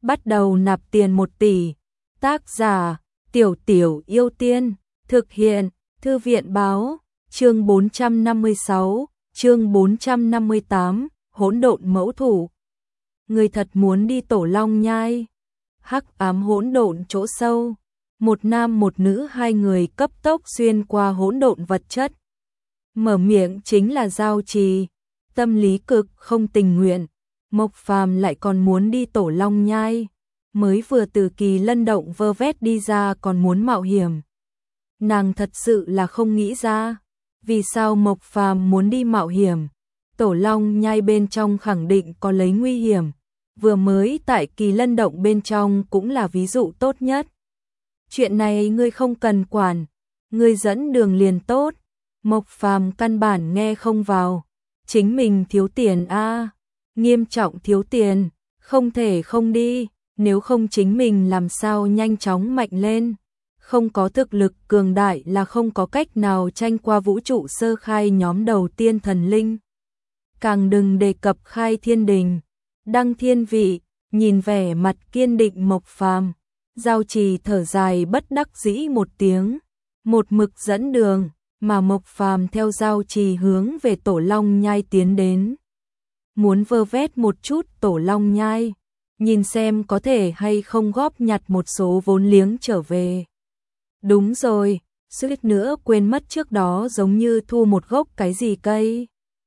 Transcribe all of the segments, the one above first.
bắt đầu nạp tiền 1 tỷ. Tác giả: Tiểu Tiểu Yêu Tiên. Thực hiện: Thư viện báo. Chương 456, chương 458, hỗn độn mẫu thủ. Người thật muốn đi Tổ Long Nhai. Hắc ám hỗn độn chỗ sâu. Một nam một nữ, hai người cấp tốc xuyên qua hỗn độn vật chất. Mở miệng chính là Giao Trì, tâm lý cực không tình nguyện. Mộc Phàm lại còn muốn đi Tổ Long Nhai, mới vừa từ Kỳ Lân động vơ vét đi ra còn muốn mạo hiểm. Nàng thật sự là không nghĩ ra, vì sao Mộc Phàm muốn đi mạo hiểm. Tổ Long Nhai bên trong khẳng định có lấy nguy hiểm, vừa mới tại Kỳ Lân động bên trong cũng là ví dụ tốt nhất. Chuyện này ngươi không cần quản, ngươi dẫn đường liền tốt. Mộc Phàm căn bản nghe không vào, chính mình thiếu tiền a, nghiêm trọng thiếu tiền, không thể không đi, nếu không chính mình làm sao nhanh chóng mạnh lên. Không có thực lực cường đại là không có cách nào tranh qua vũ trụ sơ khai nhóm đầu tiên thần linh. Càng đừng đề cập khai thiên đình, đăng thiên vị. Nhìn vẻ mặt kiên định Mộc Phàm, Giao Trì thở dài bất đắc dĩ một tiếng, một mực dẫn đường, mà Mộc Phàm theo Giao Trì hướng về Tổ Long Nhai tiến đến. Muốn vơ vét một chút Tổ Long Nhai, nhìn xem có thể hay không góp nhặt một số vốn liếng trở về. Đúng rồi, suýt nữa quên mất, trước đó giống như thu một gốc cái gì cây.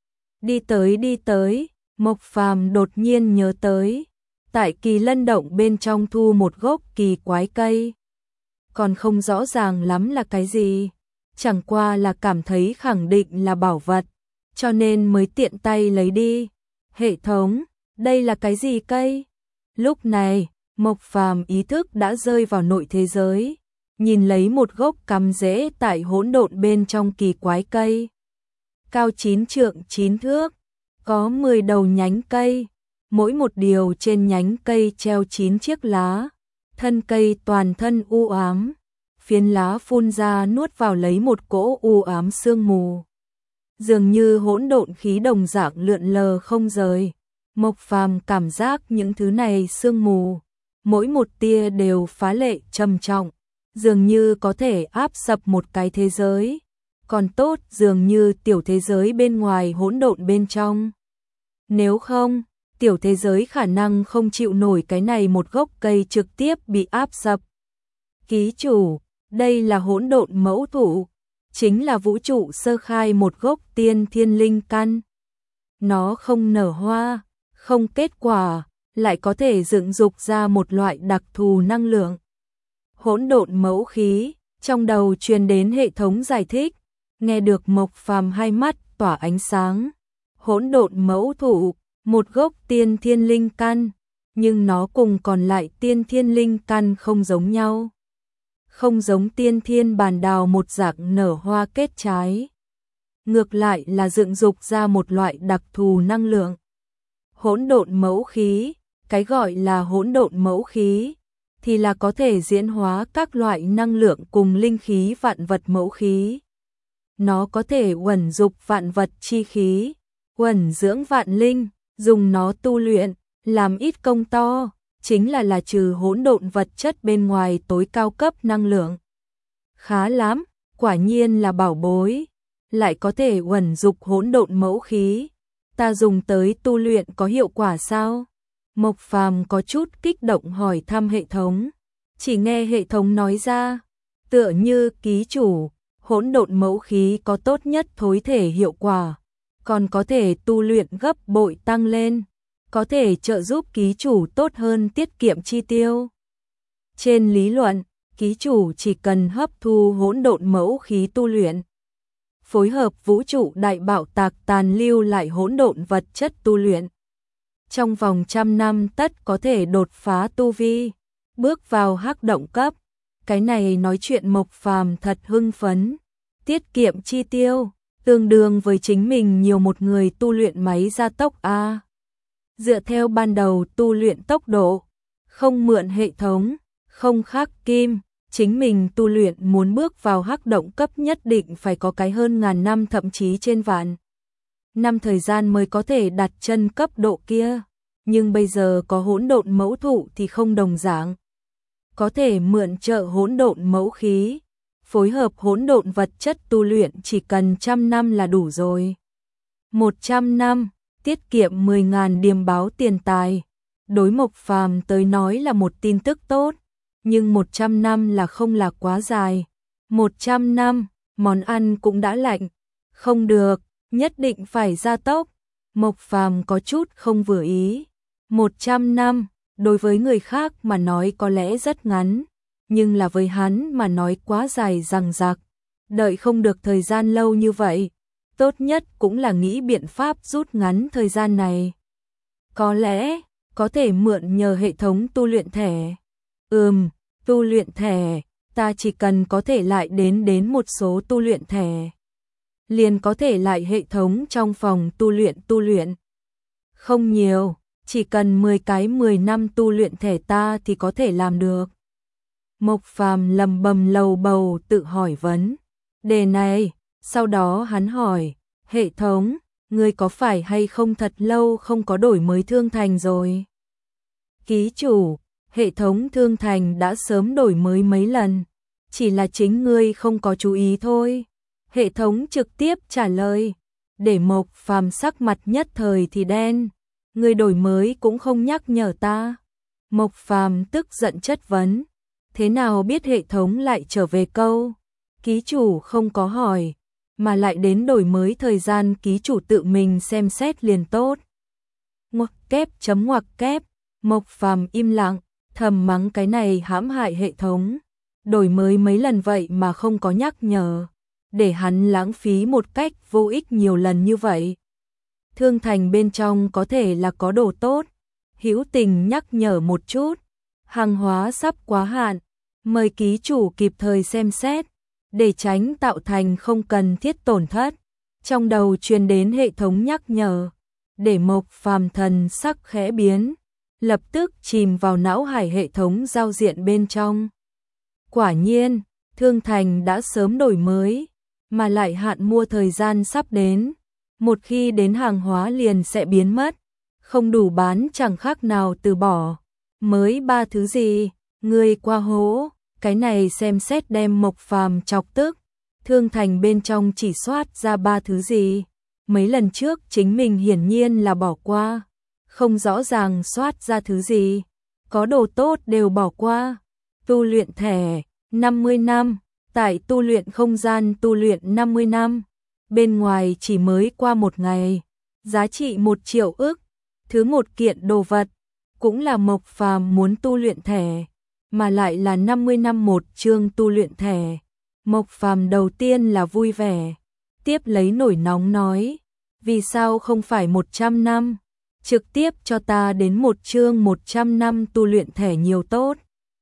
Đi tới, Mộc Phàm đột nhiên nhớ tới, tại Kỳ Lân động bên trong thu một gốc kỳ quái cây. Còn không rõ ràng lắm là cái gì, chẳng qua là cảm thấy khẳng định là bảo vật, cho nên mới tiện tay lấy đi. Hệ thống, đây là cái gì cây? Lúc này, Mộc Phàm ý thức đã rơi vào nội thế giới, nhìn lấy một gốc cắm rễ tại hỗn độn bên trong kỳ quái cây. Cao 9 trượng 9 thước, có 10 đầu nhánh cây, mỗi một điều trên nhánh cây treo 9 chiếc lá, thân cây toàn thân u ám, phiến lá phun ra nuốt vào lấy một cỗ u ám sương mù. Dường như hỗn độn khí đồng dạng lượn lờ không rời. Mộc Phàm cảm giác những thứ này sương mù, mỗi một tia đều phá lệ trầm trọng, dường như có thể áp sập một cái thế giới. Còn tốt dường như tiểu thế giới bên ngoài hỗn độn bên trong. Nếu không, tiểu thế giới khả năng không chịu nổi cái này một gốc cây trực tiếp bị áp sập. Ký chủ, đây là hỗn độn mẫu thụ, chính là vũ trụ sơ khai một gốc tiên thiên linh căn. Nó không nở hoa, không kết quả, lại có thể dựng dục ra một loại đặc thù năng lượng. Hỗn độn mẫu khí, trong đầu truyền đến hệ thống giải thích, nghe được Mộc Phàm hai mắt tỏa ánh sáng. Hỗn độn mẫu thụ, một gốc tiên thiên linh căn, nhưng nó cùng còn lại tiên thiên linh căn không giống nhau. Không giống tiên thiên bàn đào một dạng nở hoa kết trái, ngược lại là dựng dục ra một loại đặc thù năng lượng. Hỗn độn mẫu khí, cái gọi là hỗn độn mẫu khí thì là có thể diễn hóa các loại năng lượng cùng linh khí vạn vật mẫu khí. Nó có thể uẩn dục vạn vật chi khí, uẩn dưỡng vạn linh, dùng nó tu luyện, làm ít công to, chính là trừ hỗn độn vật chất bên ngoài tối cao cấp năng lượng. Khá lắm, quả nhiên là bảo bối, lại có thể uẩn dục hỗn độn mẫu khí. Ta dùng tới tu luyện có hiệu quả sao? Mộc Phàm có chút kích động hỏi thăm hệ thống. Chỉ nghe hệ thống nói ra, tựa như ký chủ, hỗn độn mẫu khí có tốt nhất thối thể hiệu quả, còn có thể tu luyện gấp bội tăng lên, có thể trợ giúp ký chủ tốt hơn tiết kiệm chi tiêu. Trên lý luận, ký chủ chỉ cần hấp thu hỗn độn mẫu khí tu luyện, phối hợp vũ trụ đại bạo tạc tàn lưu lại hỗn độn vật chất tu luyện, trong vòng 100 năm tất có thể đột phá tu vi, bước vào hắc động cấp. Cái này nói chuyện Mộc Phàm thật hưng phấn. Tiết kiệm chi tiêu, tương đương với chính mình nhiều một người tu luyện máy gia tốc a. Dựa theo ban đầu tu luyện tốc độ, không mượn hệ thống, không khắc kim, chính mình tu luyện muốn bước vào hắc động cấp nhất định phải có cái hơn ngàn năm, thậm chí trên vạn năm thời gian mới có thể đặt chân cấp độ kia. nhưng bây giờ có hỗn độn mẫu thụ thì không đồng dạng. Có thể mượn trợ hỗn độn mẫu khí, phối hợp hỗn độn vật chất tu luyện chỉ cần 100 năm là đủ rồi. 100 năm, tiết kiệm 10.000 điềm báo tiền tài. Đối Mộc Phàm tới nói là một tin tức tốt, nhưng 100 năm là không là quá dài. 100 năm, món ăn cũng đã lạnh. Không được, nhất định phải gia tốc. Mộc Phàm có chút không vừa ý. 100 năm, đối với người khác mà nói có lẽ rất ngắn, nhưng là với hắn mà nói quá dài dằng dặc. Đợi không được thời gian lâu như vậy, tốt nhất cũng là nghĩ biện pháp rút ngắn thời gian này. Có lẽ, có thể mượn nhờ hệ thống tu luyện thẻ. Tu luyện thẻ, ta chỉ cần có thể lại đến một số tu luyện thẻ. Liền có thể lại hệ thống trong phòng tu luyện. Không nhiều, chỉ cần 10 cái 10 năm tu luyện thẻ ta thì có thể làm được. Mộc Phàm lầm bầm lầu bầu tự hỏi vấn đề này, sau đó hắn hỏi, hệ thống, ngươi có phải hay không thật lâu không có đổi mới thương thành rồi? Ký chủ, hệ thống thương thành đã sớm đổi mới mấy lần, chỉ là chính ngươi không có chú ý thôi. Hệ thống trực tiếp trả lời, để Mộc Phàm sắc mặt nhất thời thì đen, ngươi đổi mới cũng không nhắc nhở ta. Mộc Phàm tức giận chất vấn, thế nào biết hệ thống lại trở về câu, ký chủ không có hỏi, mà lại đến đổi mới thời gian ký chủ tự mình xem xét liền tốt. Ngoặc kép, Mộc Phàm im lặng, thầm mắng cái này hãm hại hệ thống, đổi mới mấy lần vậy mà không có nhắc nhở, để hắn lãng phí một cách vô ích nhiều lần như vậy. Thương thành bên trong có thể là có đồ tốt, hữu tình nhắc nhở một chút, hàng hóa sắp quá hạn, mời ký chủ kịp thời xem xét, để tránh tạo thành không cần thiết tổn thất. Trong đầu truyền đến hệ thống nhắc nhở, để Mộc Phàm thần sắc khẽ biến, lập tức chìm vào não hải hệ thống giao diện bên trong. Quả nhiên, thương thành đã sớm đổi mới, mà lại hạn mua thời gian sắp đến. Một khi đến hàng hóa liền sẽ biến mất, không đủ bán chẳng khác nào từ bỏ. Mới 3 thứ gì, ngươi qua hố, cái này xem xét đem Mộc Phàm chọc tức. Thương thành bên trong chỉ soát ra 3 thứ gì, mấy lần trước chính mình hiển nhiên là bỏ qua, không rõ ràng soát ra thứ gì, có đồ tốt đều bỏ qua. Tu luyện thẻ, 50 năm, tại tu luyện không gian tu luyện 50 năm, bên ngoài chỉ mới qua một ngày, giá trị 1 triệu ức, thứ một kiện đồ vật, cũng là Mộc Phàm muốn tu luyện thẻ, mà lại là 50 năm một chương tu luyện thẻ. Mộc Phàm đầu tiên là vui vẻ, tiếp lấy nổi nóng nói, vì sao không phải 100 năm, trực tiếp cho ta đến một chương 100 năm tu luyện thẻ nhiều tốt.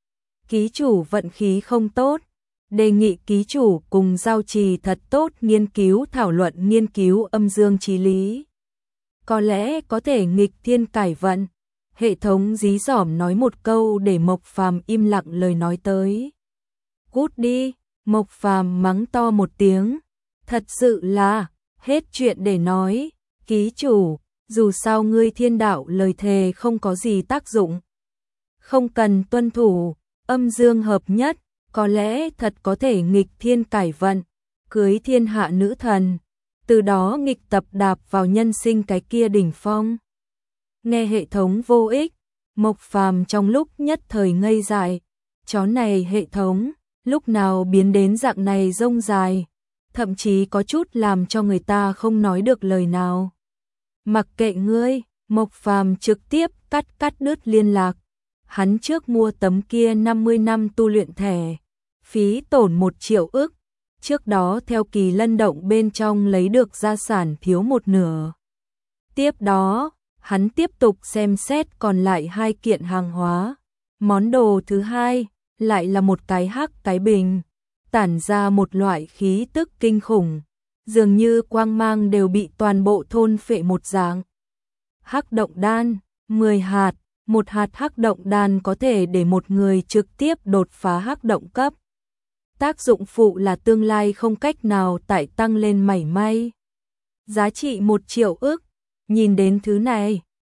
Ký chủ vận khí không tốt, đề nghị ký chủ cùng giao trì thật tốt nghiên cứu thảo luận nghiên cứu âm dương chí lý. Có lẽ có thể nghịch thiên cải vận. Hệ thống dí dỏm nói một câu để Mộc Phàm im lặng lời nói tới. Cút đi, Mộc Phàm mắng to một tiếng. Thật sự là, hết chuyện để nói, ký chủ, dù sao ngươi thiên đạo lời thề không có gì tác dụng. Không cần tuân thủ, âm dương hợp nhất, có lẽ thật có thể nghịch thiên cải vận, cưới thiên hạ nữ thần, từ đó nghịch tập đạp vào nhân sinh cái kia đỉnh phong. Nghe hệ thống vô ích, Mộc Phàm trong lúc nhất thời ngây dại, chó này hệ thống, lúc nào biến đến dạng này rông dài, thậm chí có chút làm cho người ta không nói được lời nào. Mặc kệ ngươi, Mộc Phàm trực tiếp cắt đứt liên lạc. Hắn trước mua tấm kia 50 năm tu luyện thẻ, phí tổn 1 triệu ức, trước đó theo kỳ lân động bên trong lấy được gia sản thiếu một nửa. Tiếp đó, hắn tiếp tục xem xét còn lại 2 kiện hàng hóa. Món đồ thứ hai lại là một cái hắc cái bình, tản ra một loại khí tức kinh khủng, dường như quang mang đều bị toàn bộ thôn phệ một dạng. Hắc động đan, 10 hạt, một hạt hắc động đan có thể để một người trực tiếp đột phá hắc động cấp. Tác dụng phụ là tương lai không cách nào tại tăng lên mảy may. Giá trị 1 triệu ức, nhìn đến thứ này,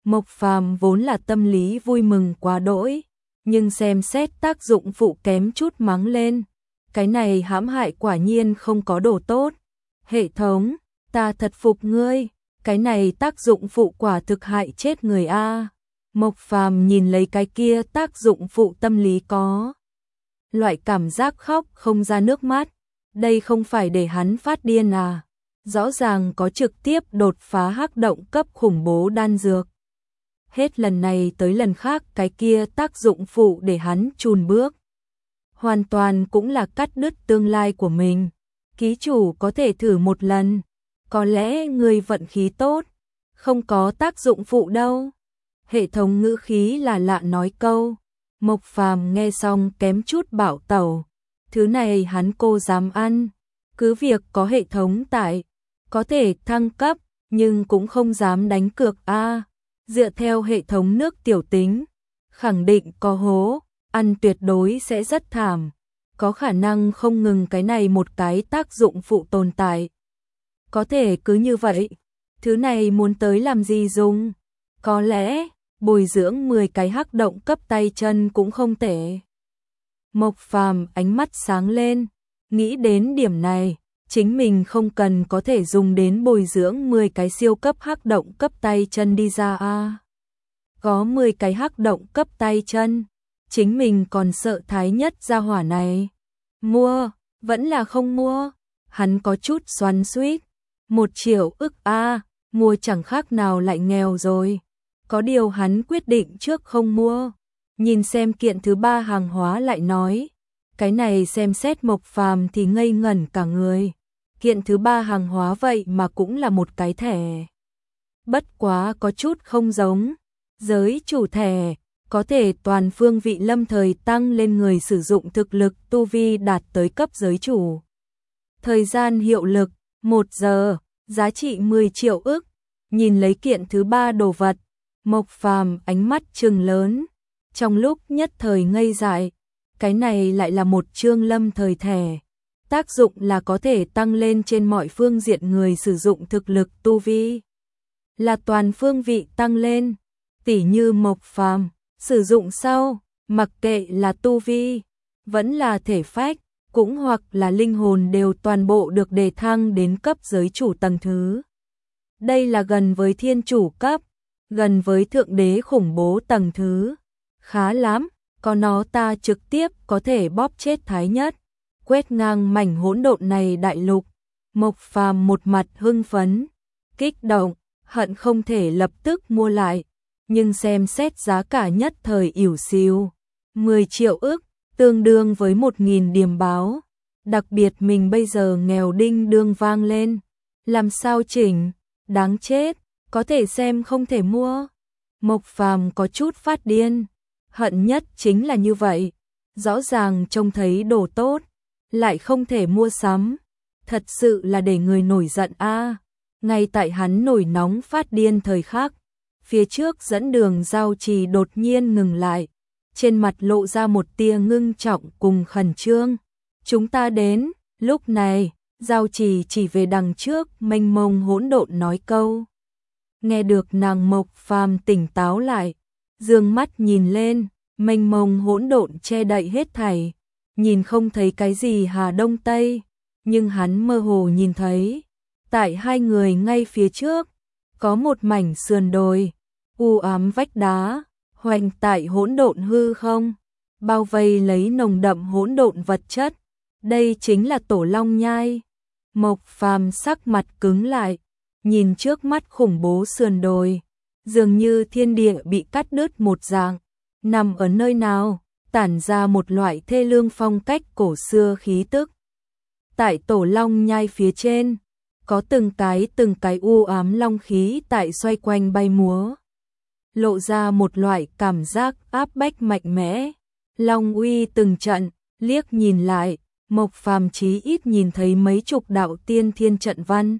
Mộc Phàm vốn là tâm lý vui mừng quá đỗi, nhưng xem xét tác dụng phụ kém chút mắng lên. Cái này hãm hại quả nhiên không có đồ tốt. Hệ thống, ta thật phục ngươi, cái này tác dụng phụ quả thực hại chết người a. Mộc Phàm nhìn lấy cái kia tác dụng phụ tâm lý có loại cảm giác khóc không ra nước mắt. Đây không phải để hắn phát điên à? Rõ ràng có trực tiếp đột phá hắc động cấp khủng bố đan dược. Hết lần này tới lần khác cái kia tác dụng phụ để hắn chùn bước. Hoàn toàn cũng là cắt đứt tương lai của mình. Ký chủ có thể thử một lần. Có lẽ người vận khí tốt. Không có tác dụng phụ đâu. Hệ thống ngữ khí là lạ nói câu. Mộc Phàm nghe xong kém chút bảo tẩu. Thứ này hắn cô dám ăn. Cứ việc có hệ thống tại. Có thể thăng cấp. Nhưng cũng không dám đánh cược a. Dựa theo hệ thống nước tiểu tính. Khẳng định có hố. Ăn tuyệt đối sẽ rất thảm. Có khả năng không ngừng cái này một cái tác dụng phụ tồn tại. Có thể cứ như vậy. Thứ này muốn tới làm gì dùng? Có lẽ bồi dưỡng 10 cái hắc động cấp tay chân cũng không tệ. Mộc Phàm ánh mắt sáng lên. Nghĩ đến điểm này. Chính mình không cần có thể dùng đến bồi dưỡng 10 cái siêu cấp hắc động cấp tay chân đi ra a. Có 10 cái hắc động cấp tay chân. Chính mình còn sợ thái nhất gia hỏa này. Mua, vẫn là không mua. Hắn có chút xoắn xuýt. 1 triệu ức a, mua chẳng khác nào lại nghèo rồi. Có điều hắn quyết định trước không mua. Nhìn xem kiện thứ 3 hàng hóa lại nói. Cái này xem xét Mộc Phàm thì ngây ngẩn cả người. Kiện thứ 3 hàng hóa vậy mà cũng là một cái thẻ. Bất quá có chút không giống. Giới chủ thẻ có thể toàn phương vị lâm thời tăng lên người sử dụng thực lực tu vi đạt tới cấp giới chủ. Thời gian hiệu lực 1 giờ, giá trị 10 triệu ức. Nhìn lấy kiện thứ 3 đồ vật, Mộc Phàm ánh mắt trừng lớn, trong lúc nhất thời ngây dại. Cái này lại là một chương lâm thời thẻ. Tác dụng là có thể tăng lên trên mọi phương diện người sử dụng thực lực tu vi. Là toàn phương vị tăng lên. Tỉ như Mộc Phàm sử dụng sau, mặc kệ là tu vi, vẫn là thể phách, cũng hoặc là linh hồn đều toàn bộ được đề thăng đến cấp giới chủ tầng thứ. Đây là gần với thiên chủ cấp, gần với thượng đế khủng bố tầng thứ. Khá lắm, có nó ta trực tiếp có thể bóp chết thái nhất, quét ngang mảnh hỗn độn này đại lục. Mộc Phàm một mặt hưng phấn, kích động, hận không thể lập tức mua lại. Nhưng xem xét giá cả nhất thời ỉu xìu, 10 triệu ức, tương đương với 1.000 điểm báo. Đặc biệt mình bây giờ nghèo đinh đương vang lên. Làm sao chỉnh, đáng chết, có thể xem không thể mua. Mộc Phàm có chút phát điên, hận nhất chính là như vậy. Rõ ràng trông thấy đồ tốt, lại không thể mua sắm. Thật sự là để người nổi giận a. Ngay tại hắn nổi nóng phát điên thời khắc. Phía trước dẫn đường Giao Trì đột nhiên ngừng lại, trên mặt lộ ra một tia ngưng trọng cùng khẩn trương. Chúng ta đến, lúc này, Giao Trì chỉ về đằng trước mênh mông hỗn độn nói câu. Nghe được nàng Mộc Phàm tỉnh táo lại, dương mắt nhìn lên, mênh mông hỗn độn che đậy hết thảy, nhìn không thấy cái gì Hà Đông Tây, nhưng hắn mơ hồ nhìn thấy, tại hai người ngay phía trước, có một mảnh sườn đồi, u ám vách đá, hoành tại hỗn độn hư không, bao vây lấy nồng đậm hỗn độn vật chất. Đây chính là Tổ Long Nhai. Mộc Phàm sắc mặt cứng lại, nhìn trước mắt khủng bố sườn đồi, dường như thiên địa bị cắt đứt một dạng, nằm ở nơi nào, tản ra một loại thê lương phong cách cổ xưa khí tức. Tại Tổ Long Nhai phía trên, có từng cái u ám long khí tại xoay quanh bay múa, lộ ra một loại cảm giác áp bách mạnh mẽ. Long uy từng trận, liếc nhìn lại, Mộc Phàm chí ít nhìn thấy mấy chục đạo tiên thiên trận văn.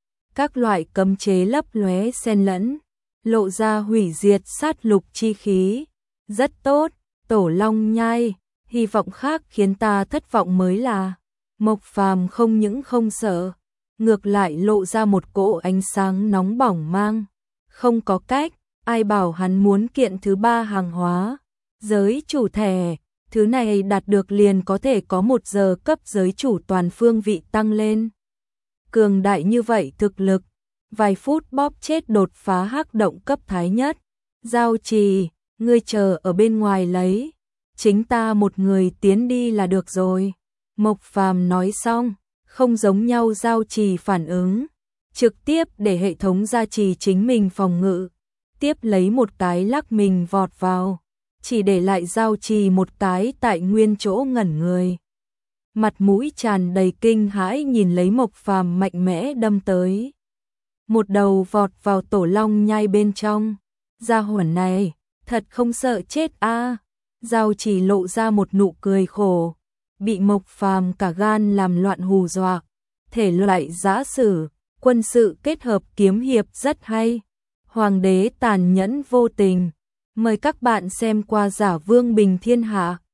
Các loại cấm chế lấp lóe xen lẫn, lộ ra hủy diệt sát lục chi khí. Rất tốt, Tổ Long Nhai, hy vọng khác khiến ta thất vọng mới là. Mộc Phàm không những không sợ, ngược lại lộ ra một cỗ ánh sáng nóng bỏng mang. Không có cách, ai bảo hắn muốn kiện thứ ba hàng hóa, giới chủ thẻ, thứ này đạt được liền có thể có 1 giờ cấp giới chủ toàn phương vị tăng lên. Cường đại như vậy thực lực, vài phút bóp chết đột phá hắc động cấp thái nhất. Giao Trì, ngươi chờ ở bên ngoài lấy, chính ta một người tiến đi là được rồi. Mộc Phàm nói xong, không giống nhau Giao Trì phản ứng, trực tiếp để hệ thống gia trì chính mình phòng ngự, tiếp lấy một cái lắc mình vọt vào, chỉ để lại Giao Trì một cái tại nguyên chỗ ngẩn người. Mặt mũi tràn đầy kinh hãi nhìn lấy Mộc Phàm mạnh mẽ đâm tới. Một đầu vọt vào tổ long nhai bên trong. Gia hỏa này, thật không sợ chết a. Giao Trì lộ ra một nụ cười khổ, bị Mộc Phàm cả gan làm loạn hù dọa. Thể loại giã sử, quân sự kết hợp kiếm hiệp rất hay. Hoàng đế tàn nhẫn vô tình. Mời các bạn xem qua Giả Vương Bình Thiên Hạ.